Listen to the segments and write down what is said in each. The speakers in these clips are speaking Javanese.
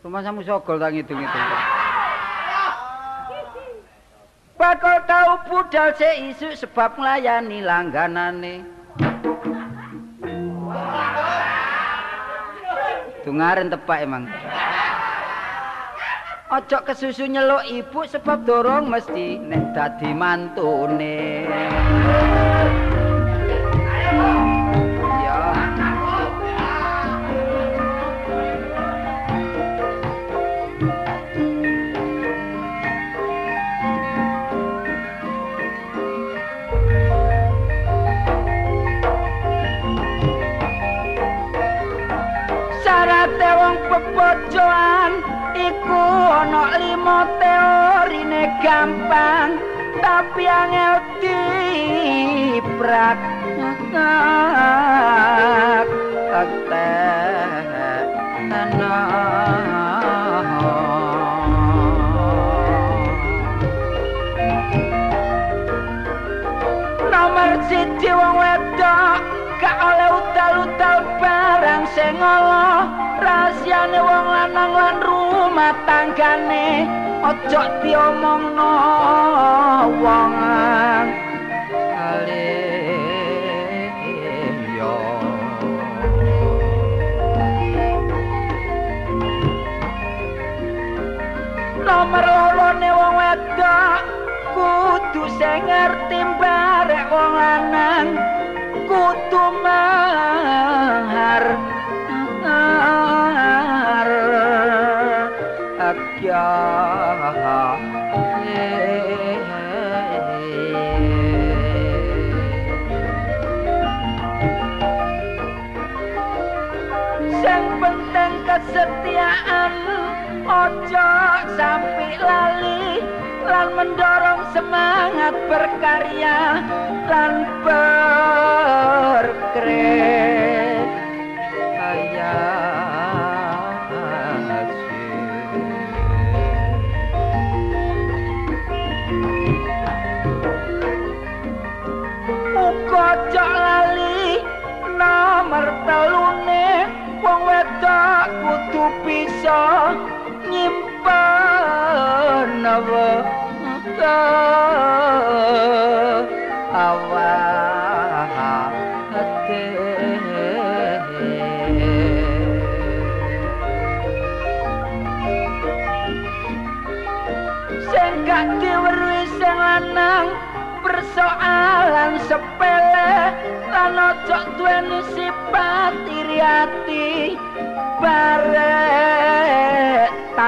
Rumasamu sogol tak ngidung-ngidung. Bakal tau budal sik isuk sebab nglayani langganane. Dungaren tepak emang. Ojo kesusu nyeluk ibu sebab dorong mesti nek dadi mantune. Ya. Sarate wong pebojoan iku ana 5 teorine gampang tapi angel diprak nomor 1 wong wedok gak oleh utal-utal barang sing ala rahasiane wong lanang lan rumah tanggane ojo diomongno wong liya. Nomor 2 wong wedok kudu sing ngerti barek wong lanang kudu mahar akya sing penting kesetiaan ojo sampai lali lan mendorong semangat berkarya lan berkreasi. Ojo lali nomor 3 wong wedok kudu bisa nyimpen awate sing gak diweruhi sing lanang persoalan sepele lan ojo duweni sifat iri ati barek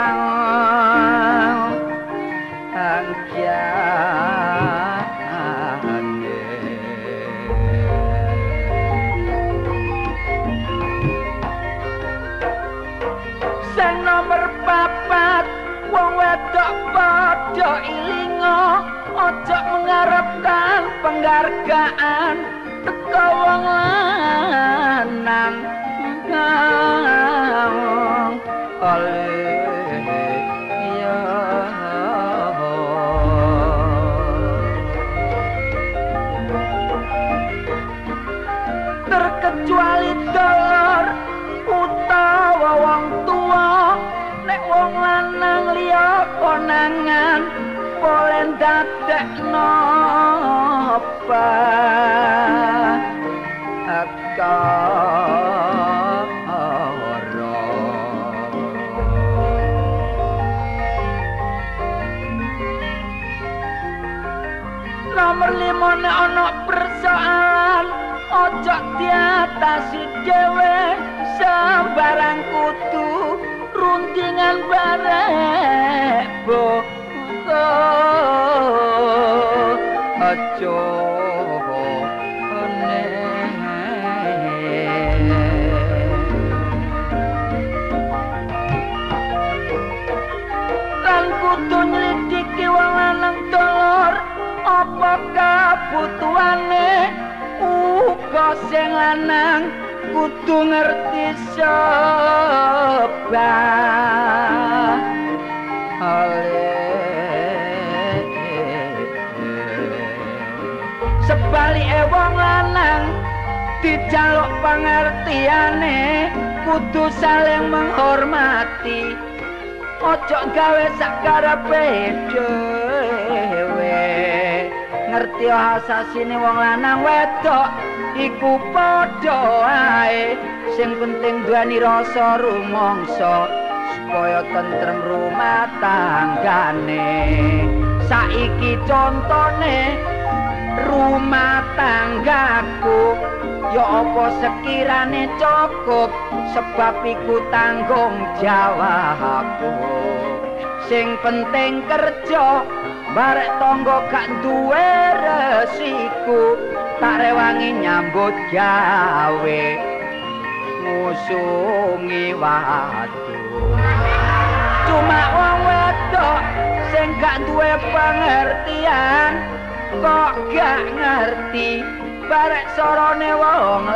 tang angkiane sing nomor 4 wong wedok padha ilinga ojo mengharapkan penghargaan teko wong lanang oleh ya terkecuali dolor utawa wong tua nek wong lanang liya konangan boleh dadekno apa nomor 5 nek ana persoalan ojo diatasi dhewe sembarang kudu rundingan barek aja lan kudu nyelidiki wong lanang dolor apa kabutuhane uga sing lanang kudu ngerti sebab sebalike wong lanang dijaluk pangertiane kudu saling menghormati ojo gawe sakarepe dhewe ngerti asasine wong lanang wedok iku padha ae sing penting duweni rasa rumangsa supaya tentrem rumah tanggane saiki contone rumah tanggaku ya apa sekirane cukup sebab iku tanggung jawabku sing penting kerja barek tangga gak duwe resiko tak rewangi nyambut gawe ngusungi watu cuma wong wedok sing gak duwe pengertian kok gak ngerti barek sorone wong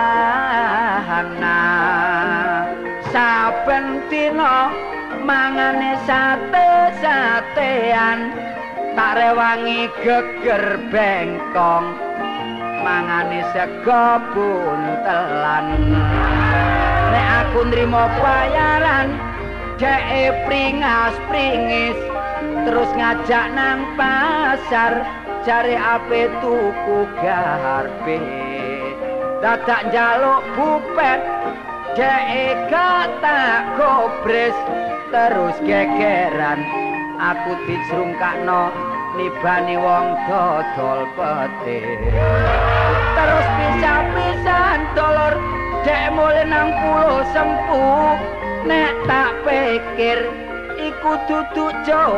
lanang saben dina mangane sate-satean tak rewangi geger bengkong mangane sego buntelan nek aku nrimo bayaran dhek pringas-pringis terus ngajak nang pasar cari ape tuku garpe dadak njaluk bupet dhek tak gobres terus gegeran aku dicrungkakno nibani wong dodol petir terus pisah-pisahan dolor dhek mulih nang pulau Sempu nek tak pikir iku duduk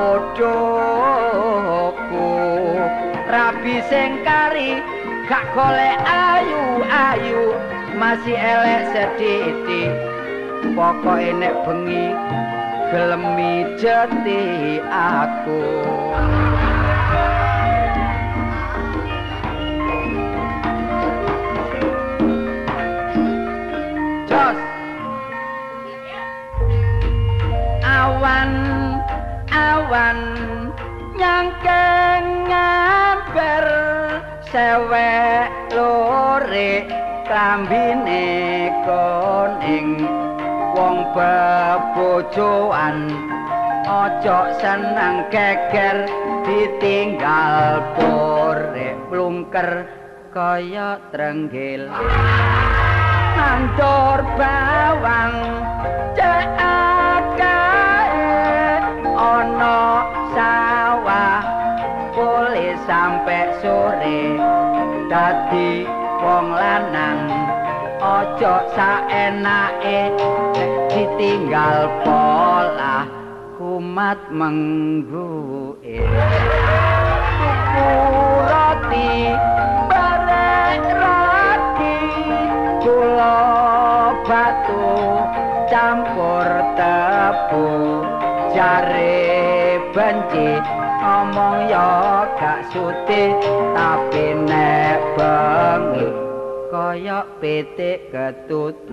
jodohku rabi sing kari gak golek ayu-ayu masih elek sedidik pokoke nek bengi gelem mijeti aku jos awan nyangkengan ber sewek lore klambine kuning wong bebojoan ojo seneng geger ditinggal pore plungker kaya trenggil mandor bawang ono sawah boleh sampai sore dadi wong lanang ojo saenake ditinggal pola kumat menggue tuku roti bareng roti gula batu campur tebu jare benci ngomong ya gak sutih tapi nek bengi kaya pitik ketutu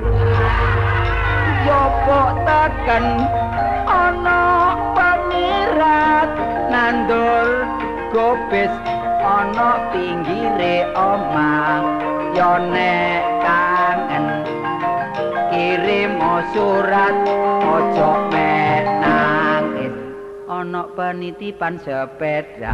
jopo teken ana pemirat nandur gobis ana pinggire omah ya nek kangen kirim surat ojo menangis ana penitipan sepeda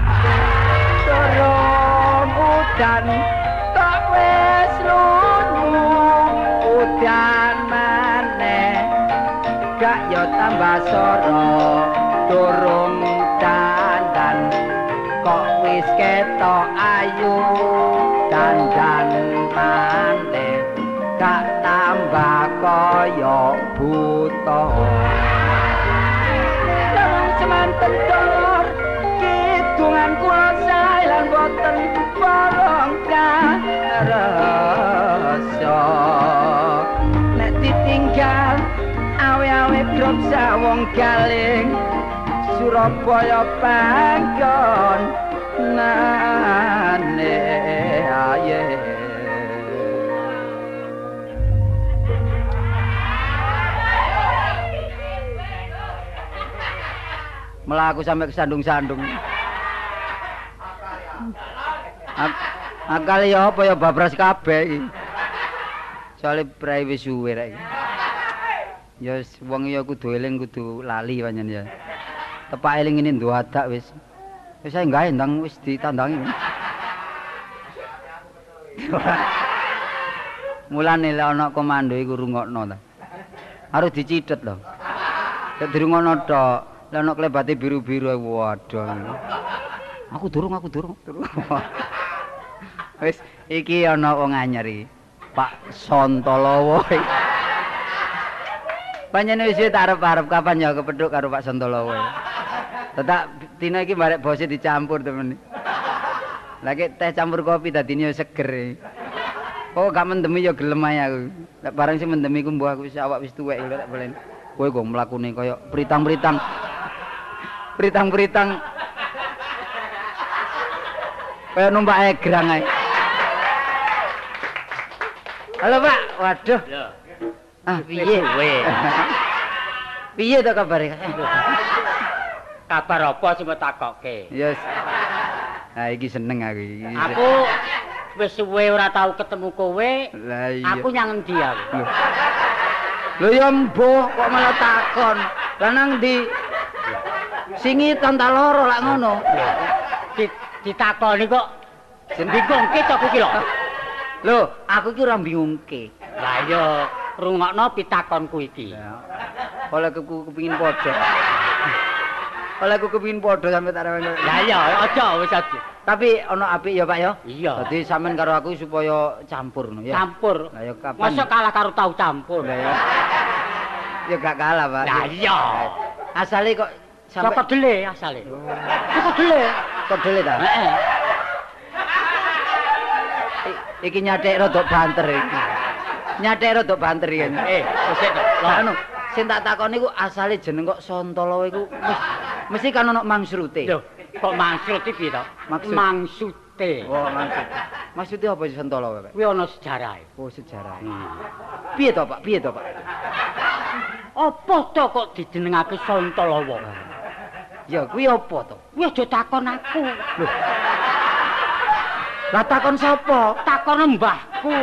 turun udan tak wis lunyu udan maneh gak yo tambah soro durung dandan kok wis ketok ayu dandan maneh gak tambah kaya buta semanten dolor kidungan kula sae lan boten bolong karasa nek ditinggal awe-awe drop sawong galing Surabaya panggon nane aye melaku sampai kesandung-sandung. Akal ya apa ya babras kabeh iki. Soale prai wis suwe rek. Ya wis wong ya kudu eling kudu lali pancen ya. Tepak eling ngene nduadak wis. Wis ae gawe ndang wis ditandangi. Mulane lek ana komando iku rungokno ta. Harus dicithet lho. Nek dirungokno tok, lek ana klebate biru-biru waduh. Aku durung. Wis iki ana wong anyar iki. Pak Sontolowo. Panjenengan wis tak arep-arep kapan ya kepethuk karo Pak Sontolowo. Tetak dina iki barek bose dicampur temen. Lagi teh campur kopi dadine yo seger. Oh gak mendemi yo gelem ae aku. Lek bareng sing mendemi ku mbuh aku wis awak wis tuwek lek bolen. Kowe kok mlakune kaya pritang-pritang. Pritang-pritang. Kaya numpak egrang ae. Halo Pak, waduh. Ya. Ah, piye? Piye to kabare? Kabar apa sing takokke? Yes. Nah, iki seneng aku iki. Aku wis suwe ora tau ketemu kowe. Lah iya. Aku nyang endi aku? Lho ya mbuh kok malah takon. Lah nang ndi? Singi tanta loro lak ngono. Ditakoni kok bingungke to kuwi lho. Lho, aku iki ora bingungke. Lah iya rungokno pitakonku iki. Oleh aku kepengin padha. Oleh aku kepengin padha sampe tak rewen. Lah iya aja wis aja. Tapi ana apik ya Pak ya. Iya. Dadi sampean karo aku supaya campur ngono ya. Campur. Lah ya kapan? Mosok kalah karo tau campur. Lah ya. Ya gak kalah Pak. Lah iya. Asale kok sampe Kedele asale. Kedele. Kedele ta? Heeh. Iki nyathek rada banter iki. Nyathek rada banter iki. Sik to. Lah anu, sing tak takoni ku asale jeneng kok Sontolowo iku mesti kan ana mangsrute. Lho, kok maksud iki piye to? Maksude. Oh, maksud. Maksude apa sih Sontolowo, Pak? Kuwi ana sejarahe. Oh, sejarah. Piye to, Pak? Piye to, Pak? Apa to kok dijenengake Sontolowo? Ya, kuwi apa to? Kuwi aja takon aku. Lho. Lah takon sapa? Takon mbahku.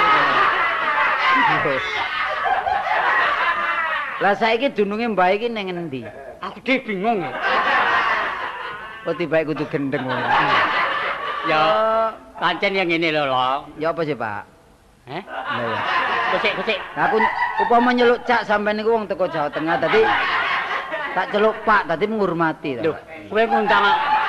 Lah saiki dununge mbah iki ning endi? Aku dhewe bingung. Oh, tibake kudu gendeng ngono. Ya, pancen yang ngene lho, Lo. Ya apa sih, Pak? Heh? Lah ya. Kecik. Nah, aku upama nyeluk Cak sampean niku wong teko Jawa Tengah dadi tak celuk Pak dadi menghormati Lho, kowe ngundang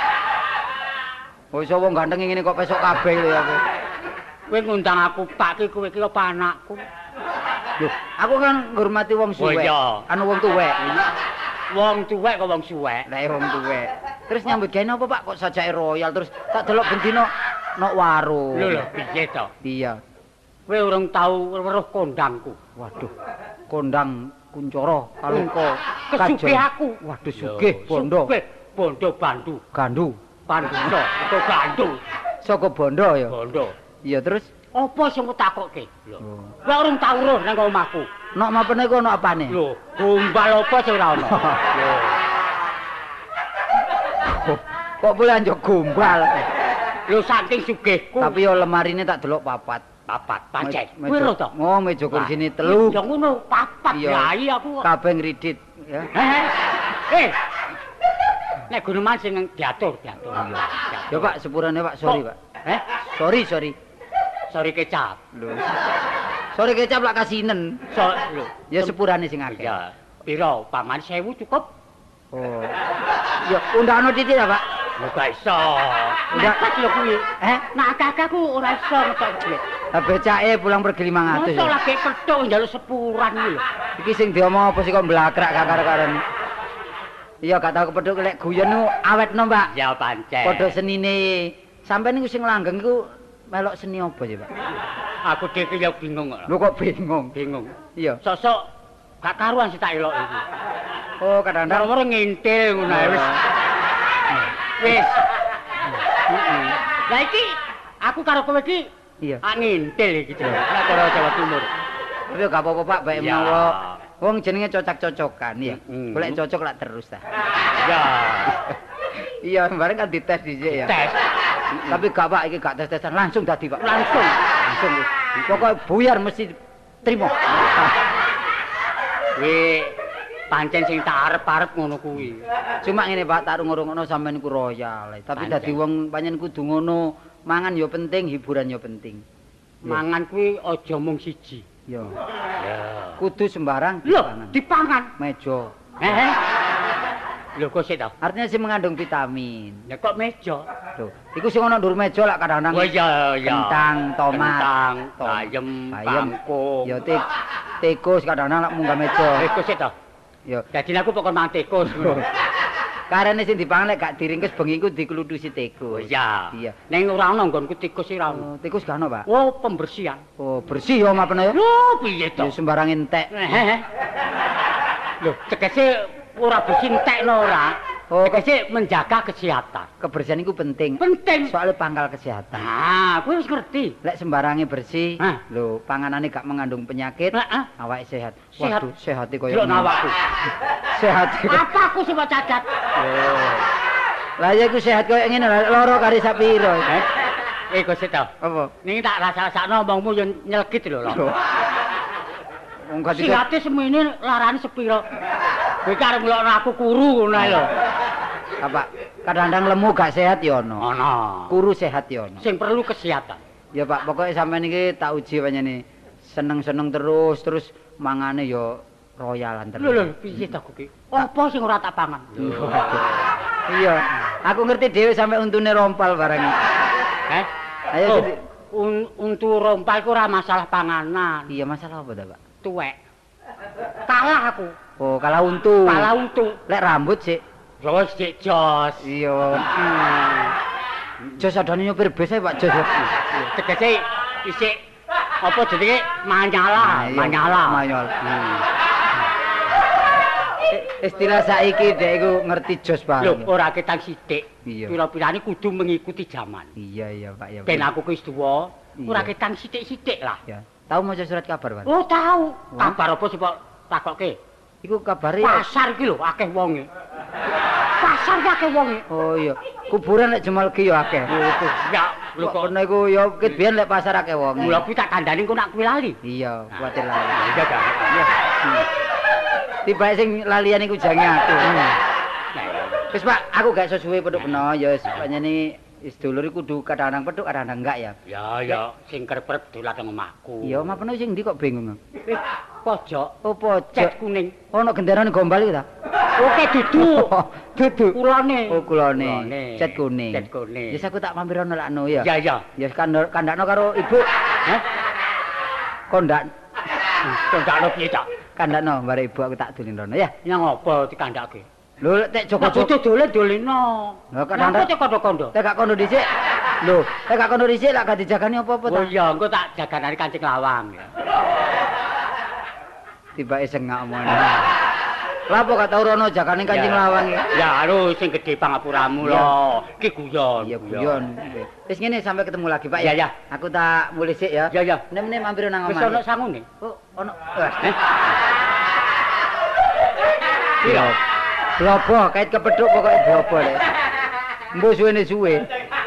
Oh iso wong ganteng ngene kok pesok kabeh lho aku. kowe ngundang aku Pak ki kowe ki apa anakku? Lho, aku kan ngurmati wong suwek. Oh iya. Anu wong tuwek. Wong tuwek kok wong suwek. Lah wong tuwek. Terus nyambut gawe napa Pak kok sajake royal terus tak delok bendino nok warung. Lho piye to? Iya. Kowe urung tau weruh kondangku. Waduh. Kondang Kuncoro Kalungko Kesugih aku. Waduh sugih bondo. Sugih bondo bandu. Gandu. Banduso atau gandu. Saka bondo ya. Bondo. Iya terus Apa sing takokke? Lho. Kowe urung tau weruh nang omahku. nok mapene iku ono apane? Lho, gombal apa sing ora ono? Lho. Kok boleh anjuk gombal. Lho saking sugihku. Tapi yo lemarine tak delok papat. Papat pancen. Kowe lho to. Oh, meja kursine telu. Ya ngono papat ya iya aku. Kabeh ngridit ya. Nek guneman sing diatur. Iya. Ya Pak, sepurane Pak, sorry Pak. Sorry. Sorry kecap. Lho. Sorry kecap lak kasinen. Lho. Ya sepurane sing akeh. Ya. Piro? Paman 1000 cukup? Oh. Ya undangno titik ya Pak. Lho gak iso. Nekat lho kuwi. Nak akeh-akeh ku ora iso ngetok duit. Becake pulang pergi 500. Mosok lagi petuk njaluk sepuran iki lho. Iki sing diomong apa sih kok mblakrak kakar-karan. Iya gak tau kepethuk lek guyon niku awetno, Pak. Ya pancen. Padha senine. Sampeyan niku sing langgeng iku melok seni apa sih, Pak? Aku dhewe ya bingung kok. Lho kok bingung? Bingung. Iya. Sosok gak karuan sih tak elok iki. Oh, kadang-kadang Ora ngintil ngono ae wis. Wis. Lah iki aku karo kowe iki iya. ngintil iki nek cara Jawa Timur. Tapi gak apa-apa, Pak, bae Ya. menawa wong jenenge cocok-cocokan ya. Mm. Golek cocok lak terus ta. Ya. Iya, bareng kan dites dhisik ya. Tes. Tapi gak Pak, iki gak tes-tesan langsung dadi, Pak. Langsung. Langsung. Pokoke buyar mesti trimo. Kuwi pancen sing tak arep-arep ngono kuwi. Cuma ngene Pak, tak rungokno sampean ku royal. Tapi dadi wong pancen kudu ngono, mangan ya penting, hiburan ya penting. Mangan kuwi aja mung siji. Ya. Ya. Kudu sembarang Lho, dipangan. Meja. Lho kok sik to? Artinya sing mengandung vitamin. Ya kok meja? Lho, iku sing ana ndur meja lak kadang-kadang. Oh iya iya. Kentang, tomat, kentang, bayem, kangkung. Ya tikus kadang-kadang lak munggah meja. Tikus sik to? Ya. Dadi aku pokon mangan tikus. Karene sing dipangan lek gak diringkes bengi ku diklutusi tikus. Oh iya. Iya. Ning ora ono nggonku tikus sih ora ono. Tikus gak ono, Pak. Oh, pembersihan. Oh, bersih ya mapene ya. Lho, piye to? Ya sembarang entek. Lho, tegese ora bersih entekno ora. Oh, tegese menjaga kesehatan. Kebersihan itu penting. Penting. Soalnya pangkal kesehatan. Nah, kowe wis ngerti. Lek sembarangnya bersih, Hah? lho, panganane gak mengandung penyakit, Heeh. awake sehat. Sehat. Waduh, sehate koyo Delok awakku. Sehat. Apa aku sing cacat? Lah ya iku sehat koyo ngene lho, loro kari sak piro. Kok sik to? Apa? Ning tak rasa-rasakno omongmu yo nyelkit lho. Wong gak Sihate semene larane sepiro? Kowe karep ngelokno aku kuru ngono ae lho. apa? Kadang-kadang lemu gak sehat ya ono. Ono. Kuru sehat ya ono. Sing perlu kesehatan. Ya Pak, pokoknya sampean iki tak uji panjenengan seneng-seneng terus mangane ya royalan terus. Lho piye to kuwi? Apa sing ora tak pangan? Iya, aku ngerti dhewe sampe untune rompal barang. Ayo untuk rompal ku ora masalah panganan. Iya, masalah apa ta, Pak? Tuwek. Kalah aku. Oh, kalah untu. Kalah untu. Lek rambut sih. Jos sik jos. Iya. Jos adane nyopir bis ae, Pak Jos. Tegese isik apa jenenge manyala. Istilah saiki dek iku ngerti jos Lho, bareng. ora ketang sithik. Iya. Pira-pirane kudu mengikuti zaman. Iya, Pak ya. Ben aku wis tuwa, ora Iya. ketang sithik-sithik lah. Ya. Tahu maca surat kabar, Pak? Oh, tahu. Kabar apa sih, Pak? Takokke. Iku kabare Pasar iki lho akeh wonge. Pasar ki akeh wonge. Oh iya, kuburan lek jemal ki ya akeh. Ya, lho kok Kok iku ya kit biyen lek pasar akeh wong. mula kuwi tak kandhani kok nak kuwi lali. Iya, kuwatir lali. Iya ta. Iya. Tiba sing lalian iku jange aku. Wis Pak, aku gak sesuwe peduk beno ya wis panjene wis dulur iku kudu kadang-kadang peduk kadang-kadang enggak ya. Ya, sing kerep dolan nang omahku. Iya, mapene sing ndi kok bingung. Pojok, Oh, pojok. cet kuning. Ono genderane gombal iki ta? Oke, dudu. Dudu. Kulone. Oh, kulone. Cet kuning. Cet kuning. Yes aku tak mampir ono lakno ya. Iya. Ya kandakno karo ibu. Hah? Kondak Kandakno piye ta? kandakno bare ibu aku tak dolen rono ya. Yang apa dikandake? Lho tek Joko-Joko doleno. Lah kadang-kadang tek kondo-kondo. tek gak kondo dhisik. Lho, tek gak kondo dhisik lak gak dijagani apa-apa ta. Oh iya, engko tak jaganane kancing lawang ya. Tibake sengak omongane. Lah apa gak tau rono jagane kancing lawang iki. Ya anu sing gedhe pangapuramu lho. Iki guyon. Iya guyon. Wis ngene sampai ketemu lagi Pak ya. Iya. Aku tak mulih sik ya. Ya. Nek mampir nang Wis omah. ono sangune. Oh, ono. Iya. Blobo kait kepethuk pokoke blobo lek. Mbok suwene suwe.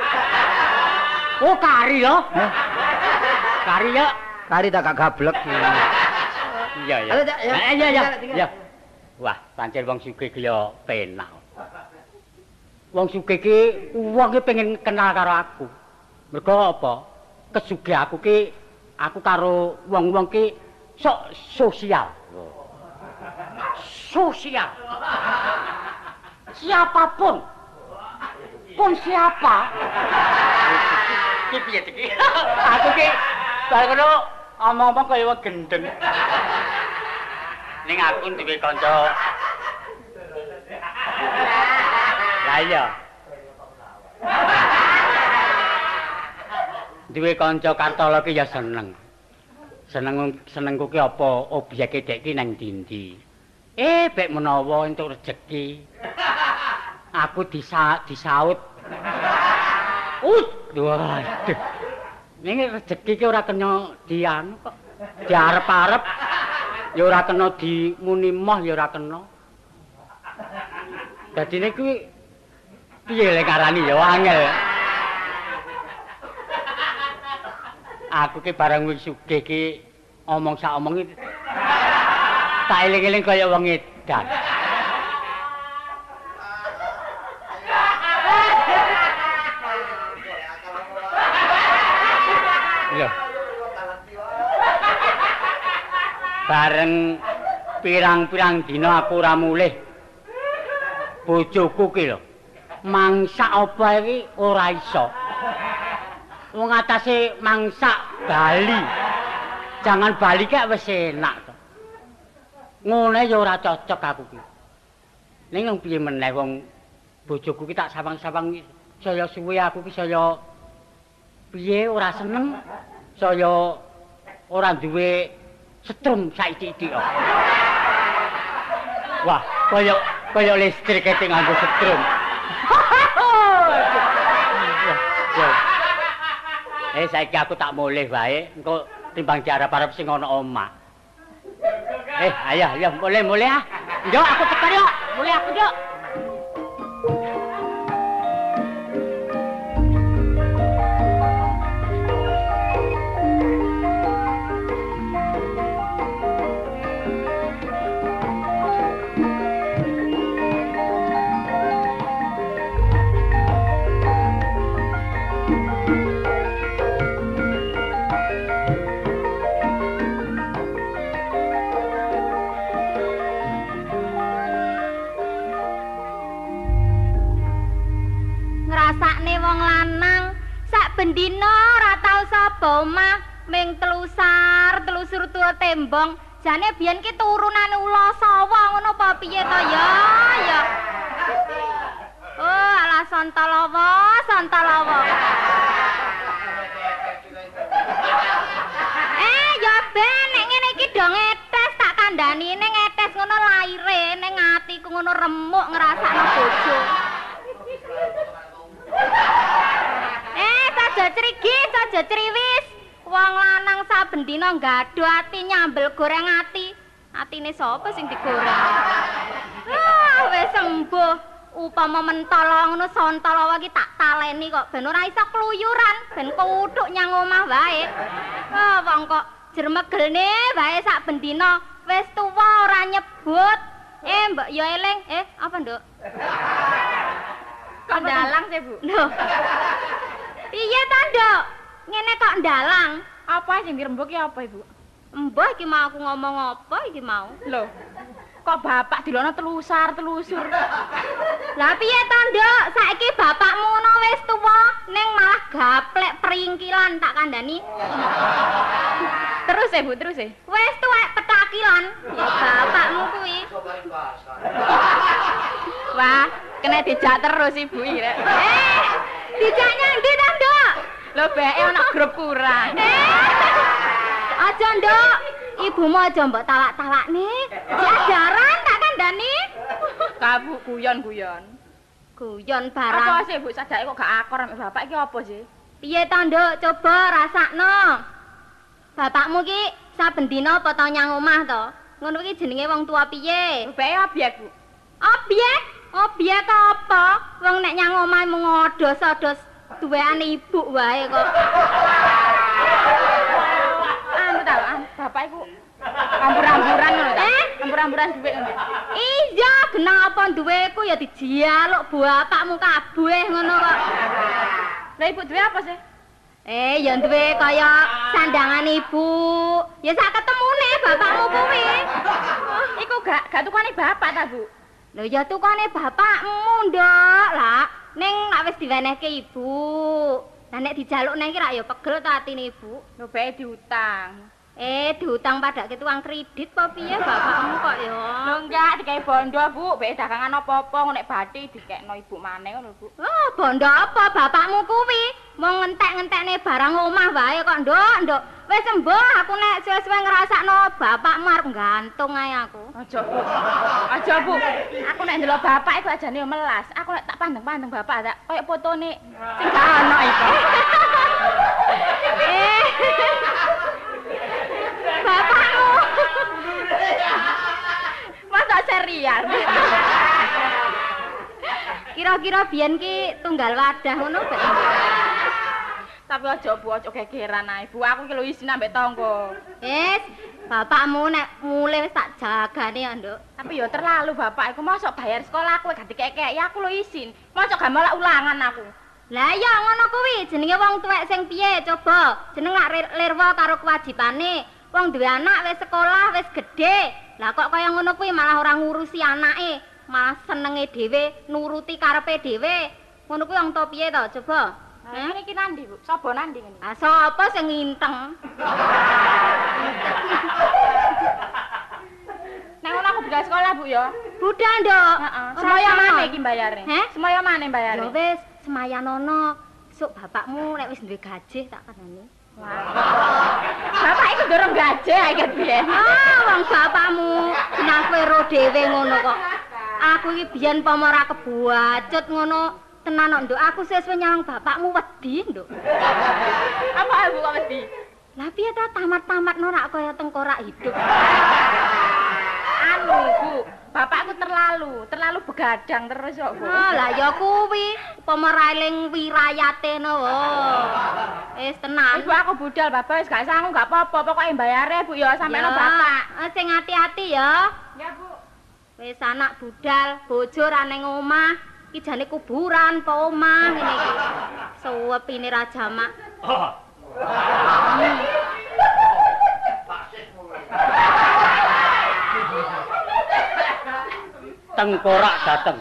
Oh, kari ya. Kari ya. Kari tak gak gablek. Iya. Halo, Cak, ya. Iya. Wah, pancen wong sugih ki ya penak. Wong sugih ki wong ki pengen kenal karo aku. Mergo apa? Kesugih aku ki aku karo wong-wong ki sok sosial. Sosial. Siapapun. Pun siapa? Ki piye iki? Aku ki bareng ngono omong-omong kaya wong gendeng. Ning aku duwe kanca. Lah iya. Duwe kanca Kartolo ki ya seneng. Senengku ki apa obyeke dek ki nang ndi-ndi. Bek menawa entuk rejeki. Aku disaut. Waduh. Ning rejeki ki ora kena dianu kok. Diarep-arep ya ora kena dimuni moh ya ora kena. Dadine kuwi piye lek ngarani ya angel. Aku ki bareng wis sugih ki omong sak omong Tak eling-eling kaya wong edan. Lho. Bareng pirang-pirang dina aku ora mulih. Bojoku ki lho. Mangsak apa iki ora iso. Wong atase mangsak Bali. Jangan Bali kek wis enak to. Ngene ya ora cocok aku ki. Ning piye meneh wong bojoku ki tak sawang-sawang saya suwe aku ki saya piye ora seneng. Saya ora duwe setrum saiki-iki kok. Wah, kaya listrik kete nganggo setrum. Saiki aku tak mulih wae, engko timbang diarep-arep sing ana omah. Ayo, mulih ah. Yo aku tekan yo. Mulih aku yo. Bendina ora tau sapa omah ming telusur tua tembong jane biyen ki turunane ula sawa ngono apa piye to ya oh ala santalawa ya ben nek ngene iki do ngetes tak kandhani ning ngetes ngono laire ning atiku ngono remuk ngrasakno bojo saja criwis wong lanang saben dina nggadho ati nyambel goreng ati atine sapa sing digoreng wis sembuh upama mentol ngono sontol wae tak taleni kok ben ora iso kluyuran ben kuthuk nyang omah wae wong kok jermegelne wae saben dina wis tuwa ora nyebut mbok ya eling apa nduk Ndalang sih Bu lho piye ta nduk ngene kok ndalang apa sing dirembuk ki apa Ibu mbah iki mau aku ngomong apa iki mau lho kok bapak dilono telusur lah piye to nduk saiki bapakmu ono wis tuwa ning malah gaplek peringkilan tak kandhani terus Bu terus wis tuwek petakilan ya bapakmu kuwi wah kena dijak terus Ibu iki rek dijaknya ndi ta nduk lho beke ana grup kurang aja nduk ibumu aja mbok talak-talakne diajaran tak kandhani kabu guyon barang apa sih Bu sadake kok gak akor ambek bapak iki apa sih piye to nduk coba rasakno bapakmu ki saben dina apa to nyang omah to ngono iki jenenge wong tua piye beke obyek Bu obyek apa wong nek nyang omah mung odos-odos duweane ibu wae kok anu ta bapak iku ambur-amburan ngono ta ambur-amburan dhuwit ngono iya kenapa duweku ya dijaluk bapakmu kabeh ngono kok lha ibu duwe apa sih ya duwe kaya sandangan ibu ya sak ketemune bapakmu kuwi iku gak tukane bapak ta Bu lho ya tukane bapakmu nduk lah ning nek wis diwenehke ibu lah nek dijaluk nang iki rak ya pegel to atine ibu lho beke diutang diutang padake tuang kredit apa piye bapakmu kok ya lho enggak dikai bondo Bu beke dagangan apa-apa nek bathi dikekno ibu maneh ngono Bu bondo apa bapakmu kuwi mau ngentek-ngentekne barang omah wae kok nduk wis sembuh aku nek suwe-suwe ngrasakno bapakmu arep gantung ae aku aja Bu aku nek ndelok bapak iku ajane yo melas aku nek tak pandeng-pandeng bapak tak koyo fotone sing gak ono iku bapakmu masa serial kira-kira biyen ki tunggal wadah ngono Mbak tapi aja Bu aja gegeran ae Bu aku iki lho isin ambek tangga Bapakmu nek mulih wis tak jagane ya, Nduk. Tapi ya terlalu bapak iku mosok bayar sekolah aku gak dikek-kek aku lho izin. Mosok gak malah ulangan aku. Lah ya ngono kuwi jenenge wong tuwek sing piye coba. Jeneng lak lirwa karo kewajibane. Wong duwe anak wis sekolah, wis gedhe. Lah kok kaya ngono kuwi malah ora ngurusi anake, malah senenge dhewe, nuruti karepe dhewe. Ngono kuwi wong to piye to coba? Ini iki nandi, Bu? Sapa nandi ngene? Ah sapa sing nginteng? Nek ngono aku budal sekolah, Bu ya. Budal, Nduk. Heeh. Semaya maneh iki bayare? Semaya maneh bayare? Ya wis, semayanono. Esuk bapakmu nek wis duwe gaji tak kandhani. Bapak iku dorong gajah iki biyen. Wong bapakmu kenapa ro dhewe ngono kok. Aku iki biyen pama ora kebuacut ngono. Tenan kok, Nduk, aku sesuk nyawang bapakmu wedi, Nduk. Apa Bu kok wedi? Lah piye ta tamat-tamatno rak kaya tengkorak hidup. Anu, Bu, bapakku terlalu begadang terus kok, Bu. Lah ya kuwi, upama railing wirayate no. Wis tenan. Ibu aku budal, Bapak wis gak sanggup gak apa-apa, pokoke mbayare Bu ya sampeno Bapak. Sing ati-ati ya. Ya, Bu. Wis anak budal, bojo ra ning omah. Iki jane kuburan apa omah ngene iki. Suwepine ra jamak. Tengkorak dateng.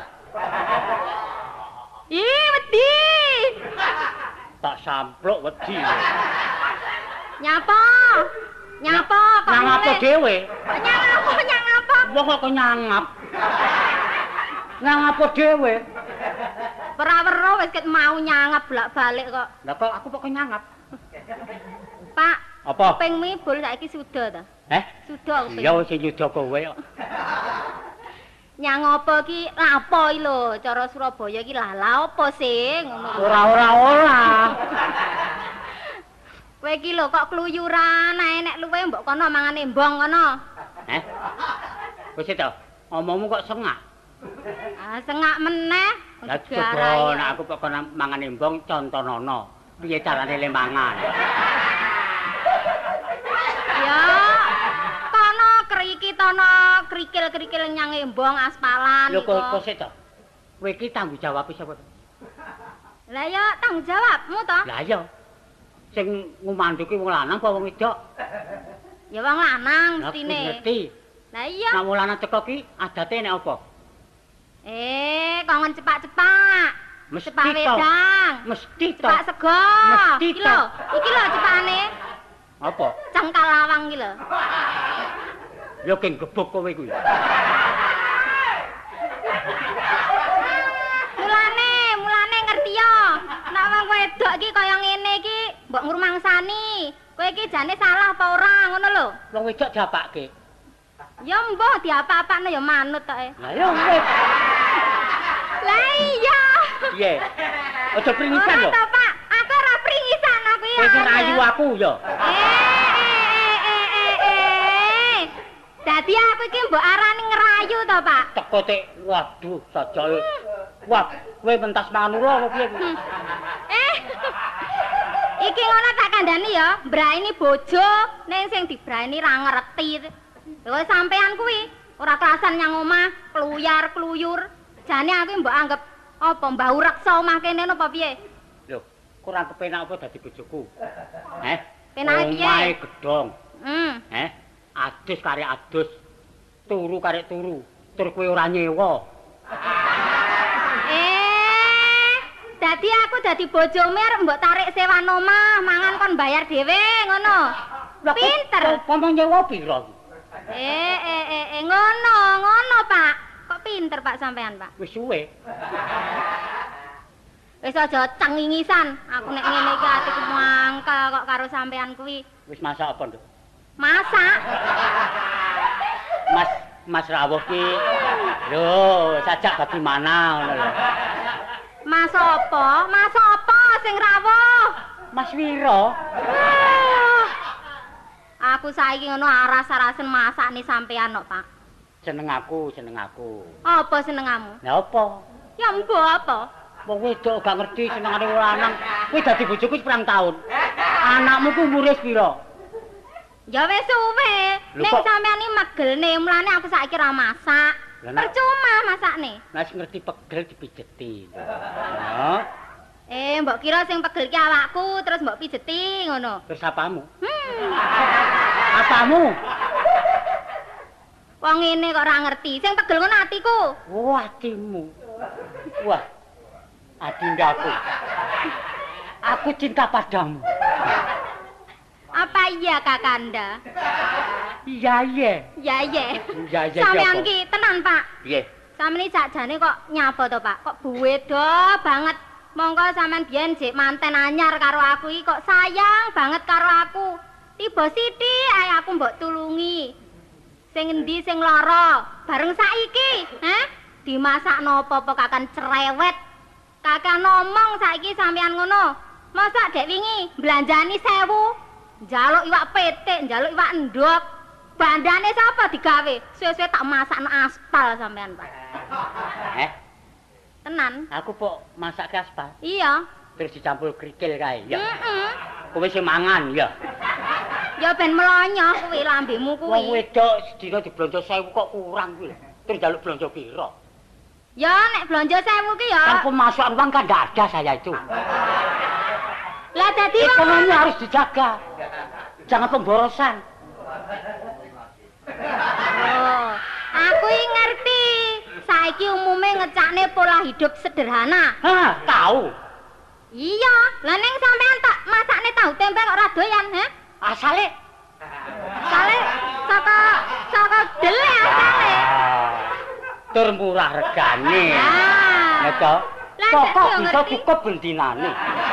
Ih, wedi. Tak sampluk wedi. Nyapa? Nyapa kok Nyangap dhewe. Nyangapa? Wong kok nyangap. Nyangap dhewe. Ora-ora wis ket mau nyangap bolak-balik kok. Lah kok aku kok nyangap. Pak, apa? Kuping mibul saiki suda ta? Suda kuping. Ya wis nyuda kowe kok. Nyang apa iki apa iki lho, cara Surabaya iki lala apa sih ngono. Ora. Kowe iki lho kok kluyuran ae nek luwe mbok kono mangan embong kono. Wis to, omongmu kok sengak. Sengak meneh. Lah coba nek aku kok kono mangan embong contonono. Piye carane le mangan? Ya kono kriki tono krikil-krikil nyang embong aspalan lho kok sik to. Kowe iki tanggung jawab sapa? Lah ya tanggung jawabmu to. Lah iya. Sing ngumanduki wong lanang apa wong wedok? Ya wong lanang mestine. Ngerti. Lah iya. Nek wong lanang teko ki adate nek apa? Kongen cepak-cepak. Mesti cepak wedang. Mesti to. Cepak sego. Mesti to. Iki lho cepakane. Apa? Cengkal lawang iki lho. Ya keng gebuk kowe kuwi. Mulane ngerti yo. Nek wong wedok iki kaya ngene iki mbok ngrumangsani. Kowe iki jane salah apa ora ngono lho. Wong wedok diapake. Ya mbah diapa-apane ya manut tok e. Lah ya wis. Lah iya. Piye? Aja pringisan lho. Ora to, Pak. Aku ora pringisan aku ya. Kowe sing ayu aku ya. Dadi aku iki mbok arani ngerayu to, Pak. Teko tek waduh sajal. Wah, kowe mentas mangan ora apa piye kuwi? Iki ngono tak kandhani ya, mbraini bojo ning sing dibraini ra ngerti. Lho sampean kuwi ora kelasan nyang omah, kluyar-kluyur. Jane aku mbok anggap apa mbau reksa omah kene napa piye? Lho, kurang kepenak apa dadi bojoku? Penake piye? Omahe gedhong. Hmm. Adus karek adus. Turu karek turu. Tur kowe ora nyewa. Dadi aku dadi bojomu arep mbok tarik sewan omah, mangan kon bayar dhewe ngono. Pinter. Pomong nyewa pira? Ngono, Pak. Kok pinter Pak sampean, Pak? Wis suwe. Wis aja cengingisan. Aku nek ngene iki atiku mangkel kok karo sampean kuwi. Wis masak apa, Nduk? Masak. Mas rawuh ki. Lho, sajak bagi mana ngono lho. Mas apa? Mas apa sing rawuh? Mas Wiro. Aku saiki ngono aras-arasen masakne sampean kok, Pak. Seneng aku. Apa senengamu? Lah apa? Ya mbok apa? Wong wedok gak ngerti senengane wong lanang. Kowe dadi bojoku pirang taun? Anakmu ku umure pira? Ya wis suwe. Ning sampean iki megelne, mulane aku saiki ora masak. Percuma masakne. Nek ngerti pegel dipijeti. Ya. Mbok kira sing pegel ki awakku terus mbok pijeti ngono. Terus apamu? Apamu? Wong ngene kok ora ngerti. Sing pegel ngono atiku. Oh, atimu. Wah. Adindaku. Aku cinta padamu. Apa iya Kakanda? Iya, iya. Ya iya. Iya, iya. Sampeyan ki tenan, Pak. Nggih. Sampeyan iki sakjane kok nyapa to, Pak? Kok buwedo banget. Monggo sampean biyen jek manten anyar karo aku iki kok sayang banget karo aku. Tiba sithik ae aku mbok tulungi. Sing endi sing lara? Bareng saiki, dimasak napa apa kakan cerewet. Kakak ngomong saiki sampean ngono. Masa dek wingi belanjani 1000, njaluk iwak petik, njaluk iwak endhog. Bandane sapa digawe? Suwe-suwe tak masakno aspal sampean, Pak. Tenan. Aku kok masak ke aspal? Iya. Terus dicampur krikil kae, ya. Heeh. Kowe sing mangan, ya. Ya ben melonyo kuwi lambemu kuwi. Wong wedok sedina diblonjo 1000 kok kurang kuwi. Terus njaluk blonjo pira? Ya nek blonjo 1000 ki ya. Kan pemasukan uang kan ndak ada saya itu. Lah dadi ekonomi harus dijaga. Jangan pemborosan. Oh, aku ngerti. Saiki umume ngecakne pola hidup sederhana. Hah, tahu. Iya, lah ning sampean tak masakne tahu tempe kok ora doyan, he? Asale saka dele asale. Tur murah regane. Ah. Ngeto. Kok bisa cukup bendinane.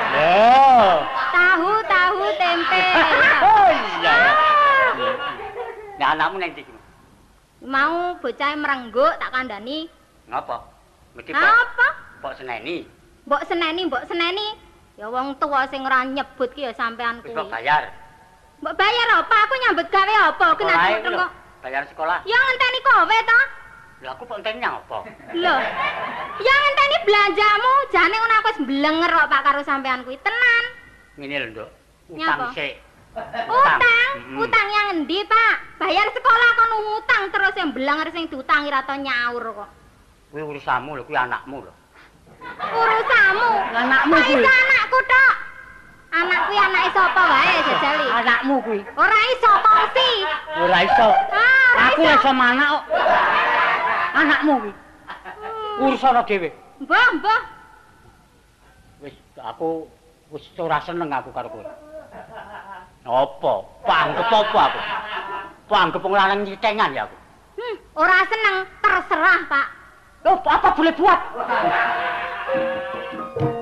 Tahu tempe. Oh iya. Nah anakmu nang ndi? Mau bocah merengguk tak kandhani. Ngapa? Mesti Apa? Mbok seneni. Mbok seneni. Ya wong tuwa sing ora nyebut ki ya sampean kuwi. Wis bayar. Mbok bayar apa? Aku nyambut gawe apa? Kena kok. Bayar sekolah. Ya ngenteni kowe to. Lah aku kok ngenteni apa? Lho. Ya ngenteni belanjamu, jane ngono aku wis mblenger kok Pak karo sampean kuwi. Tenan. Ngene lho, Nduk. Nyapa? Utang sik. Utang yang endi, Pak? Bayar sekolah kon ngutang terus yang mblenger sing diutangi ra to nyaur kok. Kuwi urusanmu lho, kuwi anakmu lho. Urusanmu. Anakmu kuwi. Anakku tok. Anak kuwi anake sapa wae jajali. Anakmu kuwi. Ora iso kongsi. Ora iso. Aku iso. iso anak kok. Anakmu kuwi. Urusana dhewe. Mbah. Wis aku wis ora seneng aku karo kowe. Apa? Panggep apa aku? Panggep wong lanang nyitengan ya aku. Ora seneng, terserah, Pak. Loh, apa boleh buat?